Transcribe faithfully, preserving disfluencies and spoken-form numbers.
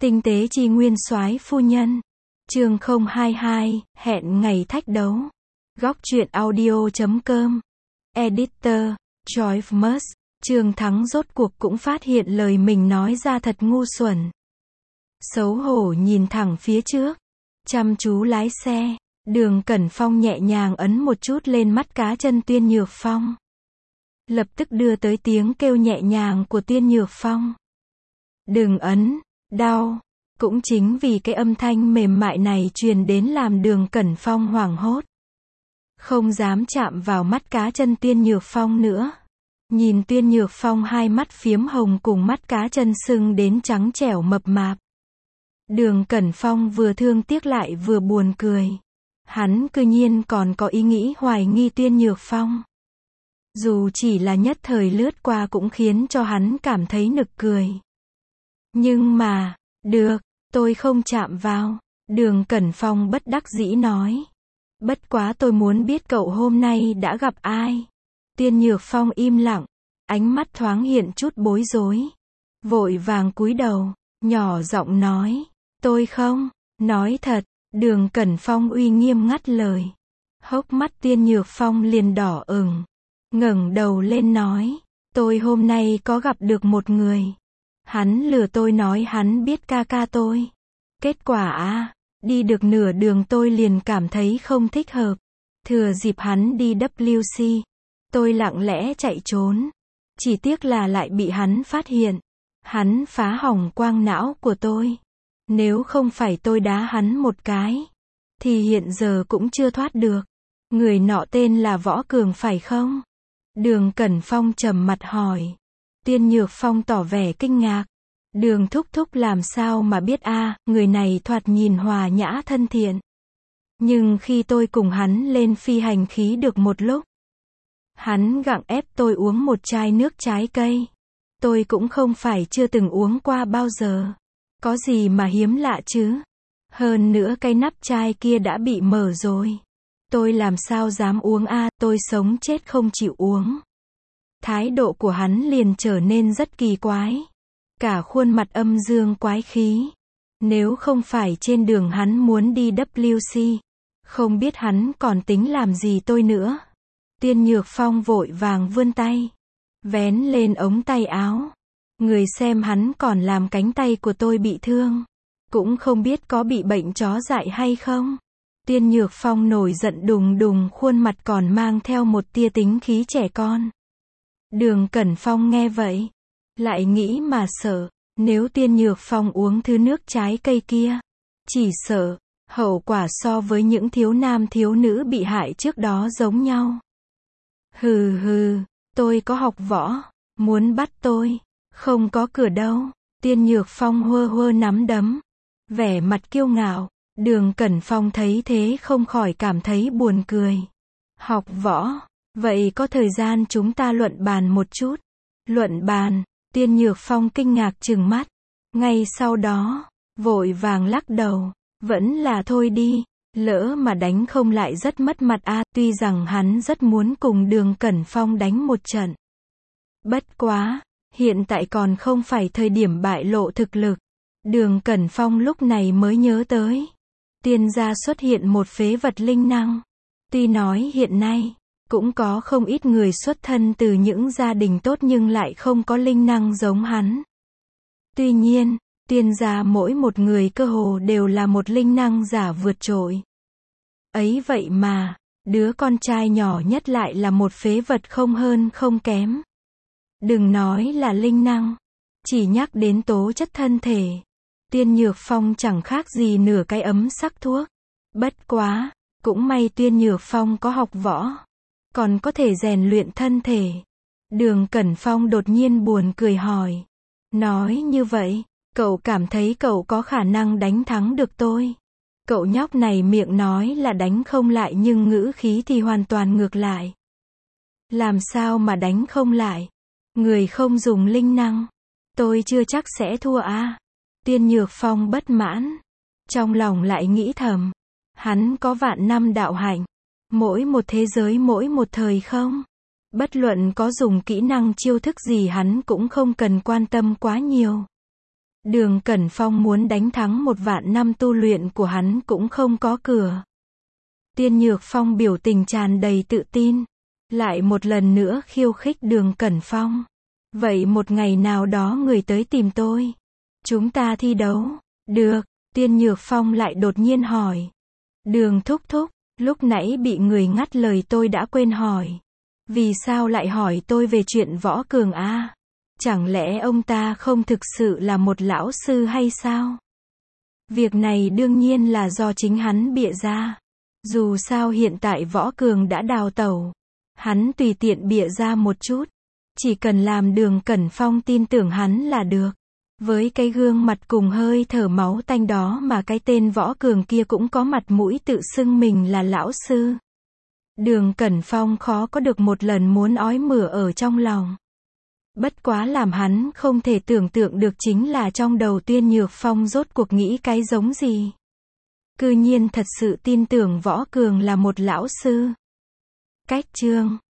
Tinh tế chi nguyên soái phu nhân. Chương không hai hai, hẹn ngày thách đấu. Góc truyện audio chấm com. Editor, Joyce Mus. Trương Thắng rốt cuộc cũng phát hiện lời mình nói ra thật ngu xuẩn. Xấu hổ nhìn thẳng phía trước. Chăm chú lái xe. Đường Cẩn Phong nhẹ nhàng ấn một chút lên mắt cá chân Tuyên Nhược Phong. Lập tức đưa tới tiếng kêu nhẹ nhàng của Tuyên Nhược Phong. Đừng ấn, đau. Cũng chính vì cái âm thanh mềm mại này truyền đến làm Đường Cẩn Phong hoảng hốt. Không dám chạm vào mắt cá chân Tuyên Nhược Phong nữa. Nhìn Tuyên Nhược Phong hai mắt phiếm hồng cùng mắt cá chân sưng đến trắng trẻo mập mạp. Đường Cẩn Phong vừa thương tiếc lại vừa buồn cười. Hắn cư nhiên còn có ý nghĩ hoài nghi Tuyên Nhược Phong. Dù chỉ là nhất thời lướt qua cũng khiến cho hắn cảm thấy nực cười. Nhưng mà, được, tôi không chạm vào. Đường Cẩn Phong bất đắc dĩ nói. Bất quá tôi muốn biết cậu hôm nay đã gặp ai. Tuyên Nhược Phong im lặng, ánh mắt thoáng hiện chút bối rối. Vội vàng cúi đầu, nhỏ giọng nói, tôi không, nói thật. Đường Cẩn Phong uy nghiêm ngắt lời. Hốc mắt Tuyên Nhược Phong liền đỏ ửng. Ngẩng đầu lên nói, tôi hôm nay có gặp được một người. Hắn lừa tôi nói hắn biết ca ca tôi. Kết quả à, đi được nửa đường tôi liền cảm thấy không thích hợp. Thừa dịp hắn đi W C, tôi lặng lẽ chạy trốn. Chỉ tiếc là lại bị hắn phát hiện. Hắn phá hỏng quang não của tôi. Nếu không phải tôi đá hắn một cái, thì hiện giờ cũng chưa thoát được. Người nọ tên là Võ Cường phải không? Đường Cẩn Phong trầm mặt hỏi. Tuyên Nhược Phong tỏ vẻ kinh ngạc. Đường thúc thúc làm sao mà biết a, à, người này thoạt nhìn hòa nhã thân thiện. Nhưng khi tôi cùng hắn lên phi hành khí được một lúc, hắn gặng ép tôi uống một chai nước trái cây. Tôi cũng không phải chưa từng uống qua bao giờ. Có gì mà hiếm lạ chứ? Hơn nữa cái nắp chai kia đã bị mở rồi. Tôi làm sao dám uống a, à, tôi sống chết không chịu uống. Thái độ của hắn liền trở nên rất kỳ quái. Cả khuôn mặt âm dương quái khí. Nếu không phải trên đường hắn muốn đi W C, không biết hắn còn tính làm gì tôi nữa. Tuyên Nhược Phong vội vàng vươn tay, vén lên ống tay áo. Người xem hắn còn làm cánh tay của tôi bị thương. Cũng không biết có bị bệnh chó dại hay không. Tuyên Nhược Phong nổi giận đùng đùng, khuôn mặt còn mang theo một tia tính khí trẻ con. Đường Cẩn Phong nghe vậy, lại nghĩ mà sợ. Nếu Tuyên Nhược Phong uống thứ nước trái cây kia, chỉ sợ hậu quả so với những thiếu nam thiếu nữ bị hại trước đó giống nhau. Hừ hừ, tôi có học võ, muốn bắt tôi, không có cửa đâu. Tuyên Nhược Phong hơ hơ nắm đấm, vẻ mặt kiêu ngạo. Đường Cẩn Phong thấy thế không khỏi cảm thấy buồn cười. Học võ, vậy có thời gian chúng ta luận bàn một chút. Luận bàn? Tuyên Nhược Phong kinh ngạc trừng mắt. Ngay sau đó, vội vàng lắc đầu. Vẫn là thôi đi, lỡ mà đánh không lại rất mất mặt a. À, tuy rằng hắn rất muốn cùng Đường Cẩn Phong đánh một trận. Bất quá, hiện tại còn không phải thời điểm bại lộ thực lực. Đường Cẩn Phong lúc này mới nhớ tới. Tiên gia xuất hiện một phế vật linh năng. Tuy nói hiện nay, cũng có không ít người xuất thân từ những gia đình tốt nhưng lại không có linh năng giống hắn. Tuy nhiên, tiên gia mỗi một người cơ hồ đều là một linh năng giả vượt trội. Ấy vậy mà, đứa con trai nhỏ nhất lại là một phế vật không hơn không kém. Đừng nói là linh năng, chỉ nhắc đến tố chất thân thể. Tuyên Nhược Phong chẳng khác gì nửa cái ấm sắc thuốc. Bất quá, cũng may Tuyên Nhược Phong có học võ, còn có thể rèn luyện thân thể. Đường Cẩn Phong đột nhiên buồn cười hỏi. Nói như vậy, cậu cảm thấy cậu có khả năng đánh thắng được tôi? Cậu nhóc này miệng nói là đánh không lại nhưng ngữ khí thì hoàn toàn ngược lại. Làm sao mà đánh không lại? Người không dùng linh năng, tôi chưa chắc sẽ thua à? Tuyên Nhược Phong bất mãn. Trong lòng lại nghĩ thầm. Hắn có vạn năm đạo hạnh. Mỗi một thế giới mỗi một thời không. Bất luận có dùng kỹ năng chiêu thức gì hắn cũng không cần quan tâm quá nhiều. Đường Cẩn Phong muốn đánh thắng một vạn năm tu luyện của hắn cũng không có cửa. Tiên Nhược Phong biểu tình tràn đầy tự tin. Lại một lần nữa khiêu khích Đường Cẩn Phong. Vậy một ngày nào đó người tới tìm tôi. Chúng ta thi đấu. Được, Tiên Nhược Phong lại đột nhiên hỏi. Đường thúc thúc, lúc nãy bị người ngắt lời tôi đã quên hỏi. Vì sao lại hỏi tôi về chuyện Võ Cường a? Chẳng lẽ ông ta không thực sự là một lão sư hay sao? Việc này đương nhiên là do chính hắn bịa ra. Dù sao hiện tại Võ Cường đã đào tẩu. Hắn tùy tiện bịa ra một chút. Chỉ cần làm Đường Cẩn Phong tin tưởng hắn là được. Với cái gương mặt cùng hơi thở máu tanh đó mà cái tên Võ Cường kia cũng có mặt mũi tự xưng mình là lão sư. Đường Cẩn Phong khó có được một lần muốn ói mửa ở trong lòng. Bất quá làm hắn không thể tưởng tượng được chính là trong đầu Tiên Nhược Phong rốt cuộc nghĩ cái giống gì. Cư nhiên thật sự tin tưởng Võ Cường là một lão sư. Cách chương